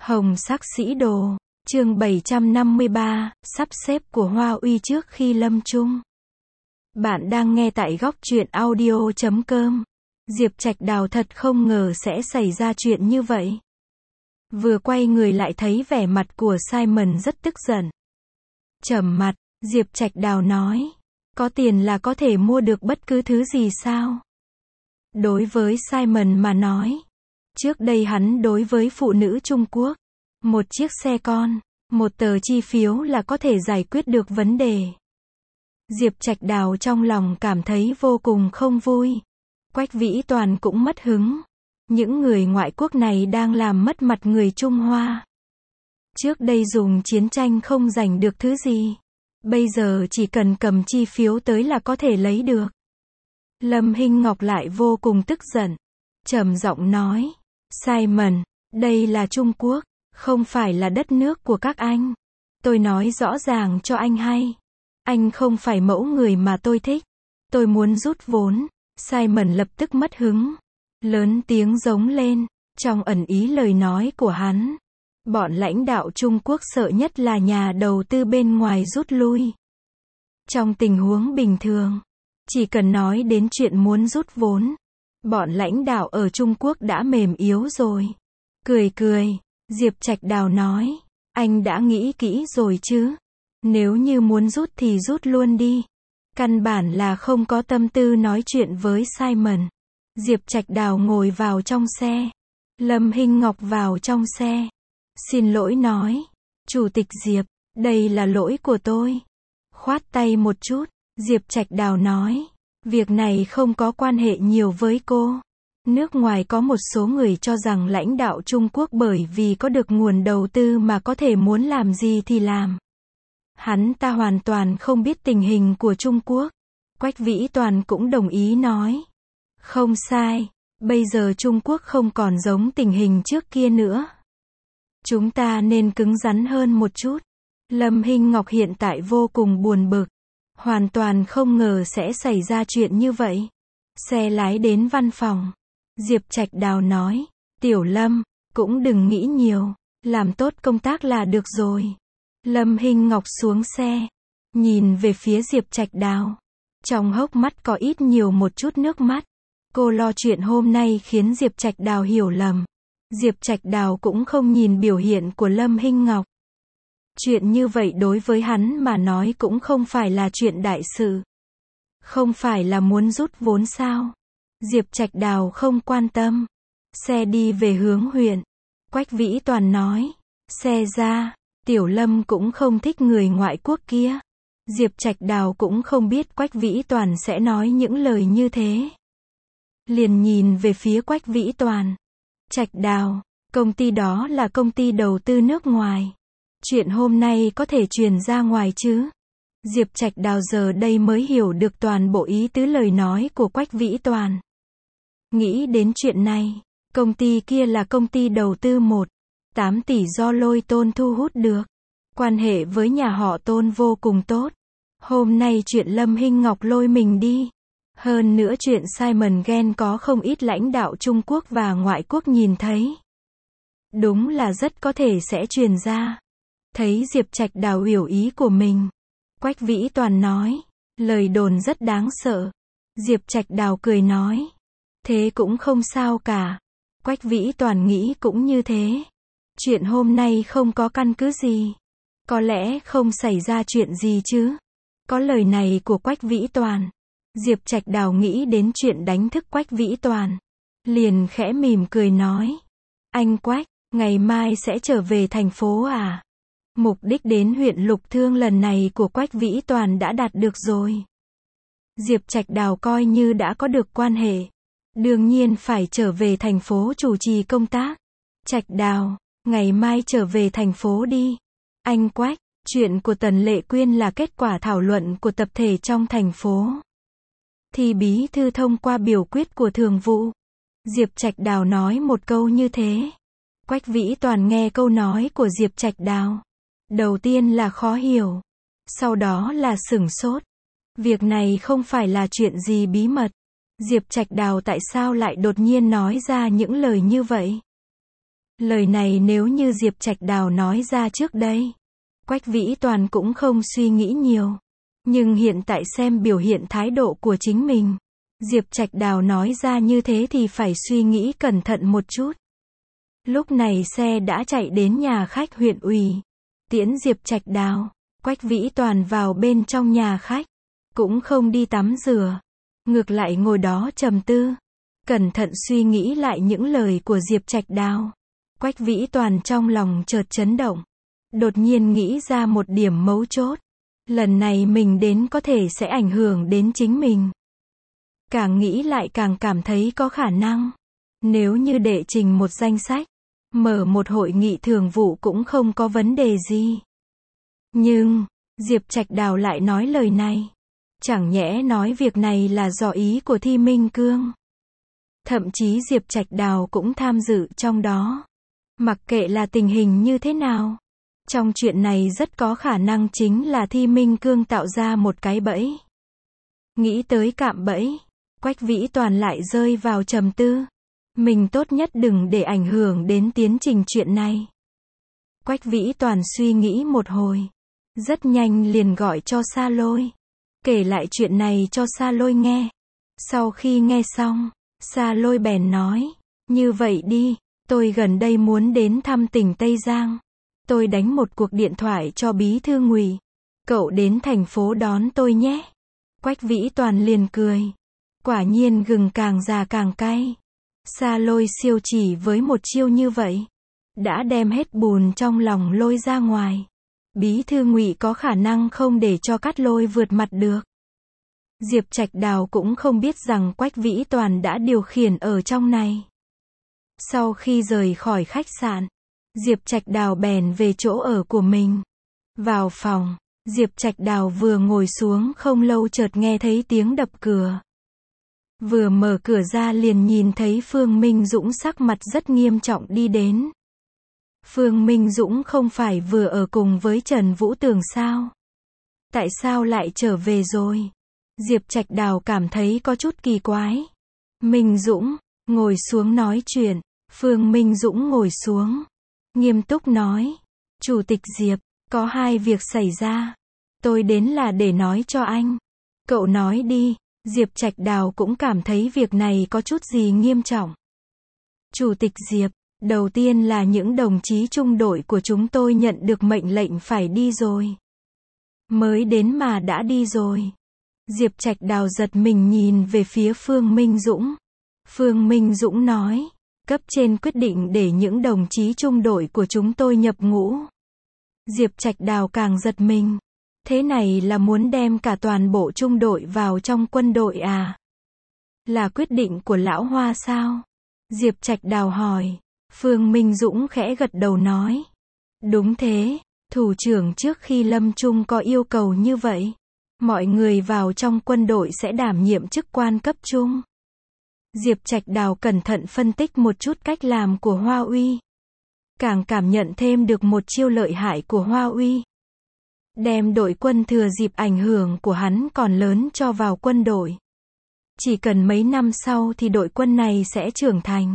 Hồng sắc sĩ đồ, chương 753, sắp xếp của Hoa Uy trước khi lâm chung. Bạn đang nghe tại góc truyện audio.com. Diệp Trạch Đào thật không ngờ sẽ xảy ra chuyện như vậy. Vừa quay người lại thấy vẻ mặt của Simon rất tức giận. Trầm mặt, Diệp Trạch Đào nói, có tiền là có thể mua được bất cứ thứ gì sao? Đối với Simon mà nói, trước đây hắn đối với phụ nữ Trung Quốc, một chiếc xe con, một tờ chi phiếu là có thể giải quyết được vấn đề. Diệp Trạch Đào trong lòng cảm thấy vô cùng không vui. Quách Vĩ Toàn cũng mất hứng. Những người ngoại quốc này đang làm mất mặt người Trung Hoa. Trước đây dùng chiến tranh không giành được thứ gì. Bây giờ chỉ cần cầm chi phiếu tới là có thể lấy được. Lâm Hinh Ngọc lại vô cùng tức giận. Trầm giọng nói, Simon, đây là Trung Quốc, không phải là đất nước của các anh. Tôi nói rõ ràng cho anh hay. Anh không phải mẫu người mà tôi thích. Tôi muốn rút vốn. Simon lập tức mất hứng. Lớn tiếng giống lên. Trong ẩn ý lời nói của hắn, bọn lãnh đạo Trung Quốc sợ nhất là nhà đầu tư bên ngoài rút lui. Trong tình huống bình thường, chỉ cần nói đến chuyện muốn rút vốn, bọn lãnh đạo ở Trung Quốc đã mềm yếu rồi. Cười cười, Diệp Trạch Đào nói, anh đã nghĩ kỹ rồi chứ? Nếu như muốn rút thì rút luôn đi. Căn bản là không có tâm tư nói chuyện với Simon. Diệp Trạch Đào ngồi vào trong xe. Lâm Hinh Ngọc vào trong xe. Xin lỗi nói, Chủ tịch Diệp, đây là lỗi của tôi. Khoát tay một chút, Diệp Trạch Đào nói, việc này không có quan hệ nhiều với cô. Nước ngoài có một số người cho rằng lãnh đạo Trung Quốc bởi vì có được nguồn đầu tư mà có thể muốn làm gì thì làm. Hắn ta hoàn toàn không biết tình hình của Trung Quốc. Quách Vĩ Toàn cũng đồng ý nói. Không sai, bây giờ Trung Quốc không còn giống tình hình trước kia nữa. Chúng ta nên cứng rắn hơn một chút. Lâm Hinh Ngọc hiện tại vô cùng buồn bực. Hoàn toàn không ngờ sẽ xảy ra chuyện như vậy. Xe lái đến văn phòng. Diệp Trạch Đào nói, Tiểu Lâm, cũng đừng nghĩ nhiều, làm tốt công tác là được rồi. Lâm Hinh Ngọc xuống xe, nhìn về phía Diệp Trạch Đào. Trong hốc mắt có ít nhiều một chút nước mắt. Cô lo chuyện hôm nay khiến Diệp Trạch Đào hiểu lầm. Diệp Trạch Đào cũng không nhìn biểu hiện của Lâm Hinh Ngọc. Chuyện như vậy đối với hắn mà nói cũng không phải là chuyện đại sự. Không phải là muốn rút vốn sao? Diệp Trạch Đào không quan tâm. Xe đi về hướng huyện. Quách Vĩ Toàn nói, xe ra. Tiểu Lâm cũng không thích người ngoại quốc kia. Diệp Trạch Đào cũng không biết Quách Vĩ Toàn sẽ nói những lời như thế. Liền nhìn về phía Quách Vĩ Toàn. Trạch Đào, công ty đó là công ty đầu tư nước ngoài. Chuyện hôm nay có thể truyền ra ngoài chứ? Diệp Trạch Đào giờ đây mới hiểu được toàn bộ ý tứ lời nói của Quách Vĩ Toàn. Nghĩ đến chuyện này, công ty kia là công ty đầu tư 8 tỷ do Lôi Tôn thu hút được. Quan hệ với nhà họ Tôn vô cùng tốt. Hôm nay chuyện Lâm Hinh Ngọc lôi mình đi. Hơn nữa chuyện Simon ghen có không ít lãnh đạo Trung Quốc và ngoại quốc nhìn thấy. Đúng là rất có thể sẽ truyền ra. Thấy Diệp Trạch Đào hiểu ý của mình. Quách Vĩ Toàn nói, lời đồn rất đáng sợ. Diệp Trạch Đào cười nói, thế cũng không sao cả. Quách Vĩ Toàn nghĩ cũng như thế. Chuyện hôm nay không có căn cứ gì. Có lẽ không xảy ra chuyện gì chứ. Có lời này của Quách Vĩ Toàn. Diệp Trạch Đào nghĩ đến chuyện đánh thức Quách Vĩ Toàn. Liền khẽ mỉm cười nói. Anh Quách, ngày mai sẽ trở về thành phố à? Mục đích đến huyện Lục Thương lần này của Quách Vĩ Toàn đã đạt được rồi. Diệp Trạch Đào coi như đã có được quan hệ. Đương nhiên phải trở về thành phố chủ trì công tác. Trạch Đào, ngày mai trở về thành phố đi. Anh Quách, chuyện của Tần Lệ Quyên là kết quả thảo luận của tập thể trong thành phố. Thì bí thư thông qua biểu quyết của thường vụ. Diệp Trạch Đào nói một câu như thế. Quách Vĩ Toàn nghe câu nói của Diệp Trạch Đào. Đầu tiên là khó hiểu. Sau đó là sửng sốt. Việc này không phải là chuyện gì bí mật. Diệp Trạch Đào tại sao lại đột nhiên nói ra những lời như vậy? Lời này nếu như Diệp Trạch Đào nói ra trước đây, Quách Vĩ Toàn cũng không suy nghĩ nhiều. Nhưng hiện tại xem biểu hiện thái độ của chính mình, Diệp Trạch Đào nói ra như thế thì phải suy nghĩ cẩn thận một chút. Lúc này xe đã chạy đến nhà khách huyện ủy, tiễn Diệp Trạch Đào. Quách Vĩ Toàn vào bên trong nhà khách, cũng không đi tắm rửa, ngược lại ngồi đó trầm tư, cẩn thận suy nghĩ lại những lời của Diệp Trạch Đào. Quách Vĩ Toàn trong lòng chợt chấn động, đột nhiên nghĩ ra một điểm mấu chốt. Lần này mình đến có thể sẽ ảnh hưởng đến chính mình. Càng nghĩ lại càng cảm thấy có khả năng. Nếu như đệ trình một danh sách, mở một hội nghị thường vụ cũng không có vấn đề gì. Nhưng, Diệp Trạch Đào lại nói lời này. Chẳng nhẽ nói việc này là do ý của Thi Minh Cương. Thậm chí Diệp Trạch Đào cũng tham dự trong đó. Mặc kệ là tình hình như thế nào, trong chuyện này rất có khả năng chính là Thi Minh Cương tạo ra một cái bẫy. Nghĩ tới cạm bẫy, Quách Vĩ Toàn lại rơi vào trầm tư. Mình tốt nhất đừng để ảnh hưởng đến tiến trình chuyện này. Quách Vĩ Toàn suy nghĩ một hồi, rất nhanh liền gọi cho Sa Lôi, kể lại chuyện này cho Sa Lôi nghe. Sau khi nghe xong, Sa Lôi bèn nói, như vậy đi, tôi gần đây muốn đến thăm tỉnh Tây Giang. Tôi đánh một cuộc điện thoại cho bí thư Ngụy. Cậu đến thành phố đón tôi nhé. Quách Vĩ Toàn liền cười. Quả nhiên gừng càng già càng cay. Sa Lôi siêu chỉ với một chiêu như vậy, đã đem hết bùn trong lòng lôi ra ngoài. Bí thư Ngụy có khả năng không để cho Cát Lôi vượt mặt được. Diệp Trạch Đào cũng không biết rằng Quách Vĩ Toàn đã điều khiển ở trong này. Sau khi rời khỏi khách sạn, Diệp Trạch Đào bèn về chỗ ở của mình. Vào phòng, Diệp Trạch Đào vừa ngồi xuống không lâu chợt nghe thấy tiếng đập cửa. Vừa mở cửa ra liền nhìn thấy Phương Minh Dũng sắc mặt rất nghiêm trọng đi đến. Phương Minh Dũng không phải vừa ở cùng với Trần Vũ Tường sao? Tại sao lại trở về rồi? Diệp Trạch Đào cảm thấy có chút kỳ quái. Minh Dũng, ngồi xuống nói chuyện. Phương Minh Dũng ngồi xuống, nghiêm túc nói. Chủ tịch Diệp, có hai việc xảy ra. Tôi đến là để nói cho anh. Cậu nói đi. Diệp Trạch Đào cũng cảm thấy việc này có chút gì nghiêm trọng. Chủ tịch Diệp, đầu tiên là những đồng chí trung đội của chúng tôi nhận được mệnh lệnh phải đi rồi. Mới đến mà đã đi rồi. Diệp Trạch Đào giật mình nhìn về phía Phương Minh Dũng. Phương Minh Dũng nói, cấp trên quyết định để những đồng chí trung đội của chúng tôi nhập ngũ. Diệp Trạch Đào càng giật mình. Thế này là muốn đem cả toàn bộ trung đội vào trong quân đội à? Là quyết định của lão Hoa sao? Diệp Trạch Đào hỏi. Phương Minh Dũng khẽ gật đầu nói. Đúng thế, thủ trưởng trước khi lâm chung có yêu cầu như vậy. Mọi người vào trong quân đội sẽ đảm nhiệm chức quan cấp trung. Diệp Trạch Đào cẩn thận phân tích một chút cách làm của Hoa Uy. Càng cảm nhận thêm được một chiêu lợi hại của Hoa Uy. Đem đội quân thừa dịp ảnh hưởng của hắn còn lớn cho vào quân đội. Chỉ cần mấy năm sau thì đội quân này sẽ trưởng thành.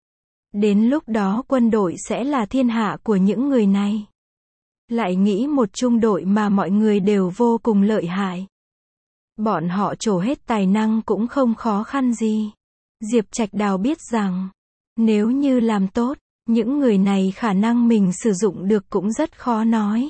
Đến lúc đó quân đội sẽ là thiên hạ của những người này. Lại nghĩ một trung đội mà mọi người đều vô cùng lợi hại. Bọn họ trổ hết tài năng cũng không khó khăn gì. Diệp Trạch Đào biết rằng, nếu như làm tốt, những người này khả năng mình sử dụng được cũng rất khó nói.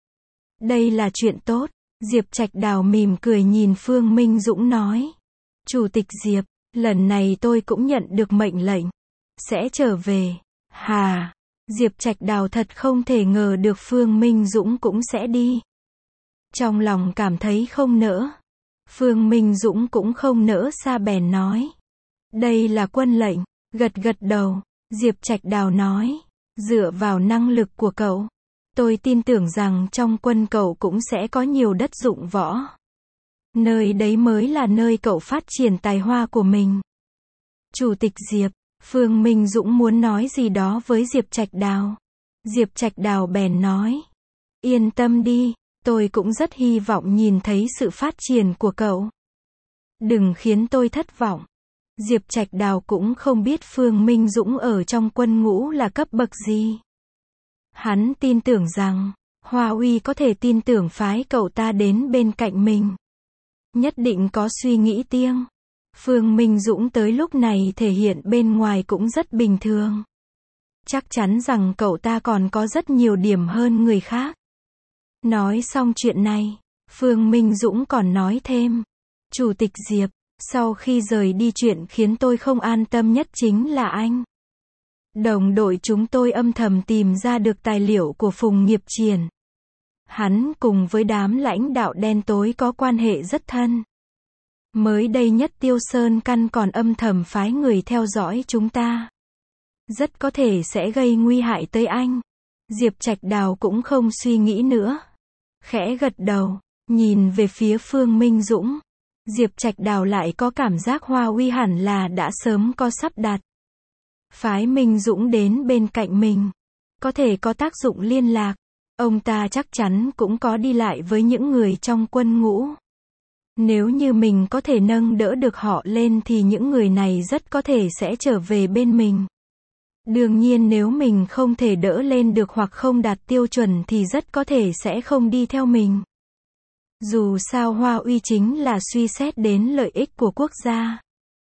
Đây là chuyện tốt. Diệp Trạch Đào mỉm cười nhìn Phương Minh Dũng nói. Chủ tịch Diệp, lần này tôi cũng nhận được mệnh lệnh. Sẽ trở về. Hà. Diệp Trạch Đào thật không thể ngờ được Phương Minh Dũng cũng sẽ đi. Trong lòng cảm thấy không nỡ. Phương Minh Dũng cũng không nỡ xa bèn nói. Đây là quân lệnh. Gật gật đầu. Diệp Trạch Đào nói. Dựa vào năng lực của cậu, tôi tin tưởng rằng trong quân cậu cũng sẽ có nhiều đất dụng võ. Nơi đấy mới là nơi cậu phát triển tài hoa của mình. Chủ tịch Diệp, Phương Minh Dũng muốn nói gì đó với Diệp Trạch Đào. Diệp Trạch Đào bèn nói. Yên tâm đi, tôi cũng rất hy vọng nhìn thấy sự phát triển của cậu. Đừng khiến tôi thất vọng. Diệp Trạch Đào cũng không biết Phương Minh Dũng ở trong quân ngũ là cấp bậc gì. Hắn tin tưởng rằng, Hoa Uy có thể tin tưởng phái cậu ta đến bên cạnh mình. Nhất định có suy nghĩ riêng. Phương Minh Dũng tới lúc này thể hiện bên ngoài cũng rất bình thường. Chắc chắn rằng cậu ta còn có rất nhiều điểm hơn người khác. Nói xong chuyện này, Phương Minh Dũng còn nói thêm. Chủ tịch Diệp, sau khi rời đi chuyện khiến tôi không an tâm nhất chính là anh. Đồng đội chúng tôi âm thầm tìm ra được tài liệu của Phùng Nghiệp Triển. Hắn cùng với đám lãnh đạo đen tối có quan hệ rất thân. Mới đây nhất Tiêu Sơn Căn còn âm thầm phái người theo dõi chúng ta. Rất có thể sẽ gây nguy hại tới anh. Diệp Trạch Đào cũng không suy nghĩ nữa. Khẽ gật đầu, nhìn về phía Phương Minh Dũng. Diệp Trạch Đào lại có cảm giác Hoa Uy hẳn là đã sớm có sắp đặt. Phái Minh Dũng đến bên cạnh mình. Có thể có tác dụng liên lạc. Ông ta chắc chắn cũng có đi lại với những người trong quân ngũ. Nếu như mình có thể nâng đỡ được họ lên thì những người này rất có thể sẽ trở về bên mình. Đương nhiên nếu mình không thể đỡ lên được hoặc không đạt tiêu chuẩn thì rất có thể sẽ không đi theo mình. Dù sao Hoa Uy chính là suy xét đến lợi ích của quốc gia.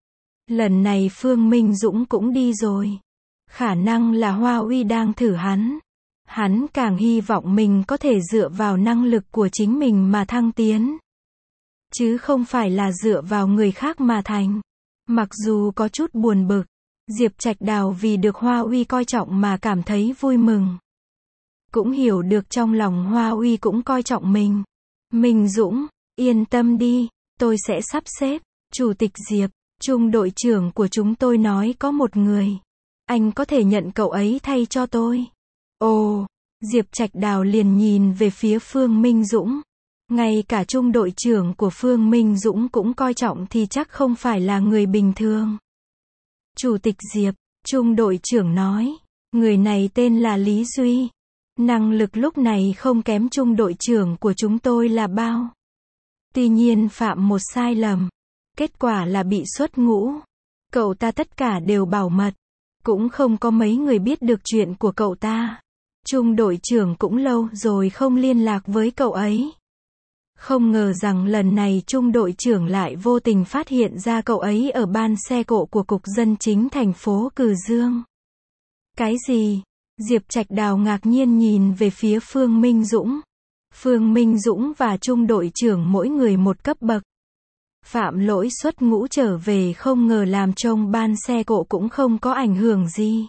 Lần này Phương Minh Dũng cũng đi rồi. Khả năng là Hoa Uy đang thử hắn. Hắn càng hy vọng mình có thể dựa vào năng lực của chính mình mà thăng tiến. Chứ không phải là dựa vào người khác mà thành. Mặc dù có chút buồn bực, Diệp Trạch Đào vì được Hoa Uy coi trọng mà cảm thấy vui mừng. Cũng hiểu được trong lòng Hoa Uy cũng coi trọng mình. Minh Dũng, yên tâm đi, tôi sẽ sắp xếp. Chủ tịch Diệp, trung đội trưởng của chúng tôi nói có một người. Anh có thể nhận cậu ấy thay cho tôi. Ồ, Diệp Trạch Đào liền nhìn về phía Phương Minh Dũng. Ngay cả trung đội trưởng của Phương Minh Dũng cũng coi trọng thì chắc không phải là người bình thường. Chủ tịch Diệp, trung đội trưởng nói, người này tên là Lý Duy. Năng lực lúc này không kém trung đội trưởng của chúng tôi là bao. Tuy nhiên phạm một sai lầm. Kết quả là bị xuất ngũ. Cậu ta tất cả đều bảo mật. Cũng không có mấy người biết được chuyện của cậu ta. Trung đội trưởng cũng lâu rồi không liên lạc với cậu ấy. Không ngờ rằng lần này trung đội trưởng lại vô tình phát hiện ra cậu ấy ở ban xe cộ của Cục Dân Chính thành phố Cừ Dương. Cái gì? Diệp Trạch Đào ngạc nhiên nhìn về phía Phương Minh Dũng. Phương Minh Dũng và trung đội trưởng mỗi người một cấp bậc. Phạm lỗi xuất ngũ trở về không ngờ làm trông ban xe cộ cũng không có ảnh hưởng gì.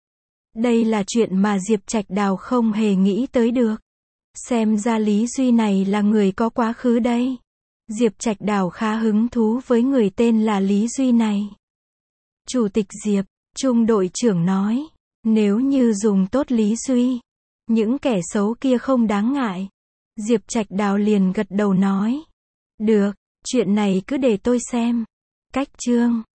Đây là chuyện mà Diệp Trạch Đào không hề nghĩ tới được. Xem ra Lý Duy này là người có quá khứ đây. Diệp Trạch Đào khá hứng thú với người tên là Lý Duy này. Chủ tịch Diệp, trung đội trưởng nói, nếu như dùng tốt Lý Duy, những kẻ xấu kia không đáng ngại. Diệp Trạch Đào liền gật đầu nói, được, chuyện này cứ để tôi xem. Cách chương